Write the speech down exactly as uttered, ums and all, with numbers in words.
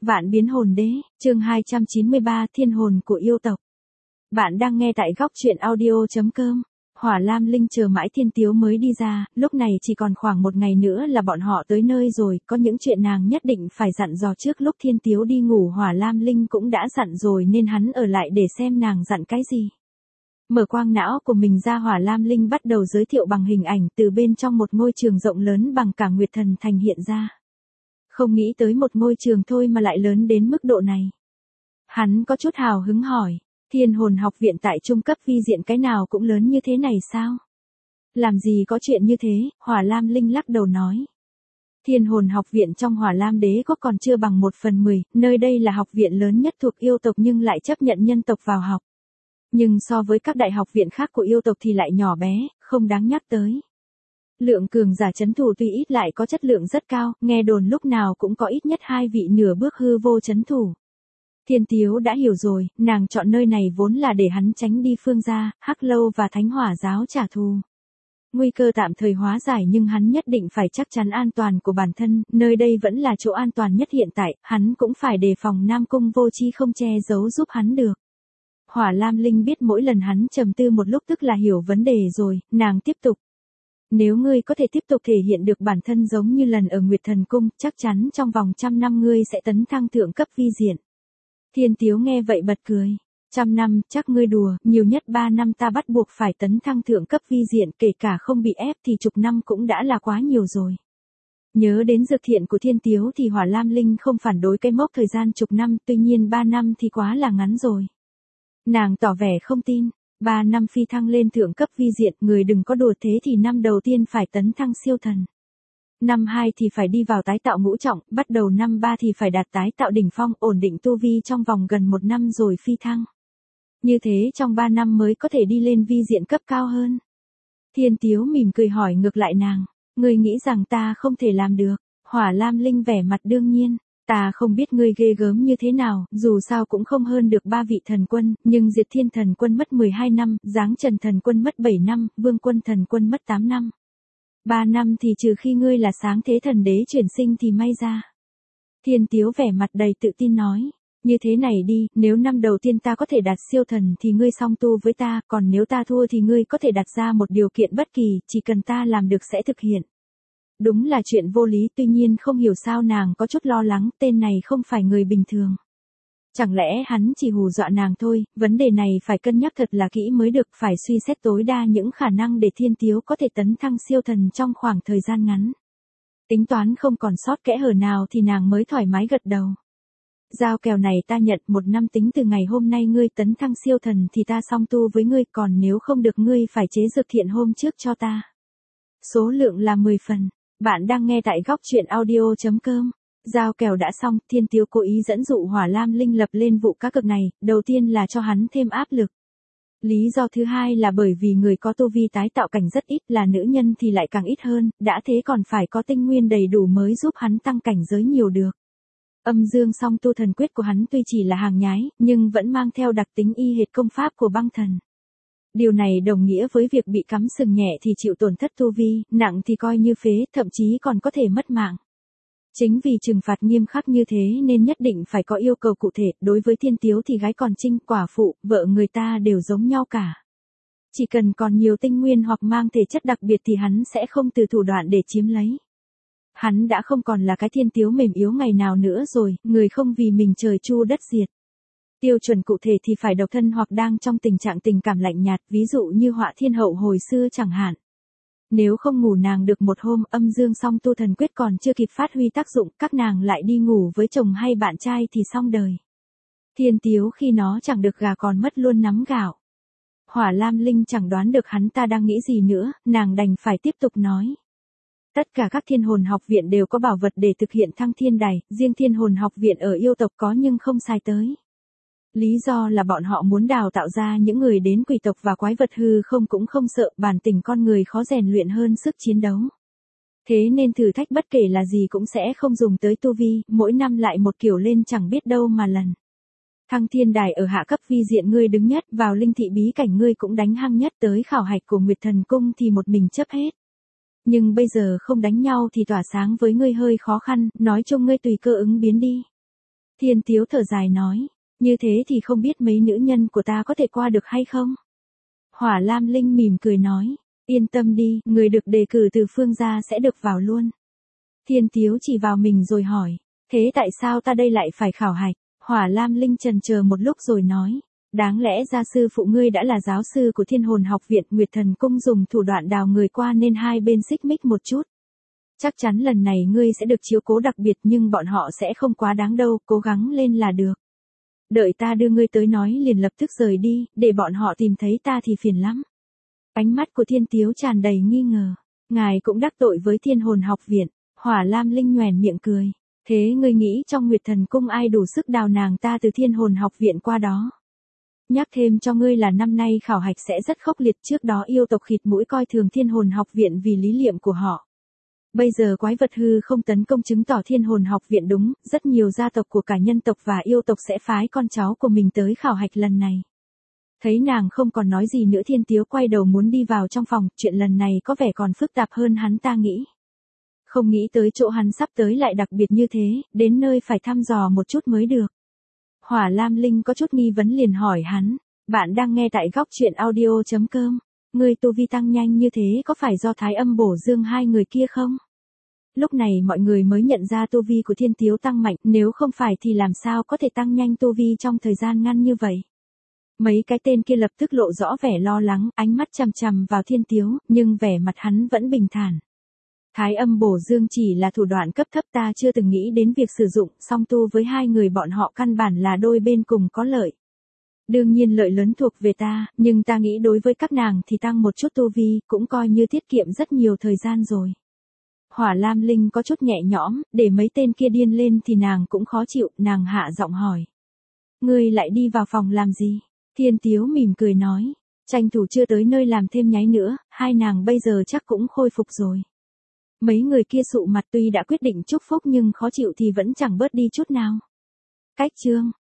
Vạn biến hồn đế, chương hai trăm chín mươi ba, thiên hồn của yêu tộc. Bạn đang nghe tại góc truyện audio.com. Hỏa Lam Linh chờ mãi Thiên Tiếu mới đi ra, lúc này chỉ còn khoảng một ngày nữa là bọn họ tới nơi rồi, có những chuyện nàng nhất định phải dặn dò trước lúc Thiên Tiếu đi ngủ. Hỏa Lam Linh cũng đã dặn rồi nên hắn ở lại để xem nàng dặn cái gì. Mở quang não của mình ra, Hỏa Lam Linh bắt đầu giới thiệu bằng hình ảnh từ bên trong một ngôi trường rộng lớn bằng cả Nguyệt Thần Thành hiện ra. Không nghĩ tới một ngôi trường thôi mà lại lớn đến mức độ này. Hắn có chút hào hứng hỏi, Thiên hồn học viện tại trung cấp vi diện cái nào cũng lớn như thế này sao? Làm gì có chuyện như thế, Hỏa Lam Linh lắc đầu nói. Thiên hồn học viện trong Hỏa Lam đế quốc còn chưa bằng một phần mười, nơi đây là học viện lớn nhất thuộc yêu tộc nhưng lại chấp nhận nhân tộc vào học. Nhưng so với các đại học viện khác của yêu tộc thì lại nhỏ bé, không đáng nhắc tới. Lượng cường giả chấn thủ tuy ít lại có chất lượng rất cao, nghe đồn lúc nào cũng có ít nhất hai vị nửa bước hư vô chấn thủ. Thiên Tiếu đã hiểu rồi, nàng chọn nơi này vốn là để hắn tránh đi Phương Gia, Hắc Lâu và Thánh Hỏa giáo trả thù. Nguy cơ tạm thời hóa giải nhưng hắn nhất định phải chắc chắn an toàn của bản thân, nơi đây vẫn là chỗ an toàn nhất hiện tại, hắn cũng phải đề phòng Nam Cung Vô Chi không che giấu giúp hắn được. Hỏa Lam Linh biết mỗi lần hắn trầm tư một lúc tức là hiểu vấn đề rồi, nàng tiếp tục. Nếu ngươi có thể tiếp tục thể hiện được bản thân giống như lần ở Nguyệt Thần Cung, chắc chắn trong vòng trăm năm ngươi sẽ tấn thăng thượng cấp vi diện. Thiên Tiếu nghe vậy bật cười. Trăm năm, chắc ngươi đùa, nhiều nhất ba năm ta bắt buộc phải tấn thăng thượng cấp vi diện, kể cả không bị ép thì chục năm cũng đã là quá nhiều rồi. Nhớ đến dược thiện của Thiên Tiếu thì Hỏa Lam Linh không phản đối cái mốc thời gian chục năm, tuy nhiên ba năm thì quá là ngắn rồi. Nàng tỏ vẻ không tin. Ba năm phi thăng lên thượng cấp vi diện, người đừng có đùa, thế thì năm đầu tiên phải tấn thăng siêu thần. Năm hai thì phải đi vào tái tạo ngũ trọng, bắt đầu năm ba thì phải đạt tái tạo đỉnh phong, ổn định tu vi trong vòng gần một năm rồi phi thăng. Như thế trong ba năm mới có thể đi lên vi diện cấp cao hơn. Thiên Tiếu mỉm cười hỏi ngược lại nàng, ngươi nghĩ rằng ta không thể làm được? Hỏa Lam Linh vẻ mặt đương nhiên. Ta không biết ngươi ghê gớm như thế nào, dù sao cũng không hơn được ba vị thần quân, nhưng Diệt Thiên thần quân mất mười hai năm, Giáng Trần thần quân mất bảy năm, Vương Quân thần quân mất tám năm. ba năm thì trừ khi ngươi là sáng thế thần đế chuyển sinh thì may ra. Thiên Tiếu vẻ mặt đầy tự tin nói, như thế này đi, nếu năm đầu tiên ta có thể đạt siêu thần thì ngươi song tu với ta, còn nếu ta thua thì ngươi có thể đặt ra một điều kiện bất kỳ, chỉ cần ta làm được sẽ thực hiện. Đúng là chuyện vô lý, tuy nhiên không hiểu sao nàng có chút lo lắng, tên này không phải người bình thường. Chẳng lẽ hắn chỉ hù dọa nàng thôi, vấn đề này phải cân nhắc thật là kỹ mới được, phải suy xét tối đa những khả năng để Thiên Tiếu có thể tấn thăng siêu thần trong khoảng thời gian ngắn. Tính toán không còn sót kẽ hở nào thì nàng mới thoải mái gật đầu. Giao kèo này ta nhận, một năm tính từ ngày hôm nay ngươi tấn thăng siêu thần thì ta song tu với ngươi, còn nếu không được ngươi phải chế dược thiện hôm trước cho ta. Số lượng là mười phần. Bạn đang nghe tại góc truyện audio.com. Giao kèo đã xong, Thiên Tiếu cố ý dẫn dụ Hỏa Lam Linh lập lên vụ cá cược này, đầu tiên là cho hắn thêm áp lực. Lý do thứ hai là bởi vì người có tu vi tái tạo cảnh rất ít, là nữ nhân thì lại càng ít hơn, đã thế còn phải có tinh nguyên đầy đủ mới giúp hắn tăng cảnh giới nhiều được. Âm dương song tu thần quyết của hắn tuy chỉ là hàng nhái, nhưng vẫn mang theo đặc tính y hệt công pháp của băng thần. Điều này đồng nghĩa với việc bị cắm sừng nhẹ thì chịu tổn thất tu vi, nặng thì coi như phế, thậm chí còn có thể mất mạng. Chính vì trừng phạt nghiêm khắc như thế nên nhất định phải có yêu cầu cụ thể, đối với Thiên Tiếu thì gái còn trinh, quả phụ, vợ người ta đều giống nhau cả. Chỉ cần còn nhiều tinh nguyên hoặc mang thể chất đặc biệt thì hắn sẽ không từ thủ đoạn để chiếm lấy. Hắn đã không còn là cái Thiên Tiếu mềm yếu ngày nào nữa rồi, người không vì mình trời chu đất diệt. Tiêu chuẩn cụ thể thì phải độc thân hoặc đang trong tình trạng tình cảm lạnh nhạt, ví dụ như Họa Thiên Hậu hồi xưa chẳng hạn. Nếu không ngủ nàng được một hôm, âm dương song tu thần quyết còn chưa kịp phát huy tác dụng, các nàng lại đi ngủ với chồng hay bạn trai thì xong đời. Thiên Tiếu khi nó chẳng được gà còn mất luôn nắm gạo. Hỏa Lam Linh chẳng đoán được hắn ta đang nghĩ gì nữa, nàng đành phải tiếp tục nói. Tất cả các thiên hồn học viện đều có bảo vật để thực hiện thăng thiên đài, riêng thiên hồn học viện ở yêu tộc có nhưng không xài tới. Lý do là bọn họ muốn đào tạo ra những người đến quỷ tộc và quái vật hư không cũng không sợ, bản tính con người khó rèn luyện hơn sức chiến đấu. Thế nên thử thách bất kể là gì cũng sẽ không dùng tới tu vi, mỗi năm lại một kiểu lên chẳng biết đâu mà lần. Thăng thiên đài ở hạ cấp vi diện ngươi đứng nhất, vào linh thị bí cảnh ngươi cũng đánh hăng nhất, tới khảo hạch của Nguyệt Thần Cung thì một mình chấp hết. Nhưng bây giờ không đánh nhau thì tỏa sáng với ngươi hơi khó khăn, nói chung ngươi tùy cơ ứng biến đi. Thiên Tiếu thở dài nói, như thế thì không biết mấy nữ nhân của ta có thể qua được hay không? Hỏa Lam Linh mỉm cười nói, yên tâm đi, người được đề cử từ Phương gia sẽ được vào luôn. Thiên Tiếu chỉ vào mình rồi hỏi, thế tại sao ta đây lại phải khảo hạch? Hỏa Lam Linh chần chờ một lúc rồi nói, đáng lẽ gia sư phụ ngươi đã là giáo sư của Thiên Hồn Học viện, Nguyệt Thần Cung dùng thủ đoạn đào người qua nên hai bên xích mích một chút. Chắc chắn lần này ngươi sẽ được chiếu cố đặc biệt, nhưng bọn họ sẽ không quá đáng đâu, cố gắng lên là được. Đợi ta đưa ngươi tới nói liền lập tức rời đi, để bọn họ tìm thấy ta thì phiền lắm. Ánh mắt của Thiên Tiếu tràn đầy nghi ngờ, ngài cũng đắc tội với Thiên Hồn Học viện. Hỏa Lam Linh nhoẻn miệng cười, thế ngươi nghĩ trong Nguyệt Thần Cung ai đủ sức đào nàng ta từ Thiên Hồn Học viện qua đó? Nhắc thêm cho ngươi là năm nay khảo hạch sẽ rất khốc liệt, trước đó yêu tộc khịt mũi coi thường Thiên Hồn Học viện vì lý niệm của họ. Bây giờ quái vật hư không tấn công chứng tỏ Thiên Hồn Học viện đúng, rất nhiều gia tộc của cả nhân tộc và yêu tộc sẽ phái con cháu của mình tới khảo hạch lần này. Thấy nàng không còn nói gì nữa, Thiên Tiếu quay đầu muốn đi vào trong phòng, chuyện lần này có vẻ còn phức tạp hơn hắn ta nghĩ. Không nghĩ tới chỗ hắn sắp tới lại đặc biệt như thế, đến nơi phải thăm dò một chút mới được. Hỏa Lam Linh có chút nghi vấn liền hỏi hắn, bạn đang nghe tại góc truyện audio chấm com, người tu vi tăng nhanh như thế có phải do Thái Âm Bổ Dương hai người kia không? Lúc này mọi người mới nhận ra tu vi của Thiên Tiếu tăng mạnh, nếu không phải thì làm sao có thể tăng nhanh tu vi trong thời gian ngắn như vậy. Mấy cái tên kia lập tức lộ rõ vẻ lo lắng, ánh mắt chằm chằm vào Thiên Tiếu, nhưng vẻ mặt hắn vẫn bình thản. Thái Âm Bổ Dương chỉ là thủ đoạn cấp thấp, ta chưa từng nghĩ đến việc sử dụng, song tu với hai người bọn họ căn bản là đôi bên cùng có lợi. Đương nhiên lợi lớn thuộc về ta, nhưng ta nghĩ đối với các nàng thì tăng một chút tu vi, cũng coi như tiết kiệm rất nhiều thời gian rồi. Hỏa Lam Linh có chút nhẹ nhõm, để mấy tên kia điên lên thì nàng cũng khó chịu, nàng hạ giọng hỏi. Ngươi lại đi vào phòng làm gì? Thiên Tiếu mỉm cười nói, tranh thủ chưa tới nơi làm thêm nháy nữa, hai nàng bây giờ chắc cũng khôi phục rồi. Mấy người kia sụ mặt, tuy đã quyết định chúc phúc nhưng khó chịu thì vẫn chẳng bớt đi chút nào. Cách chương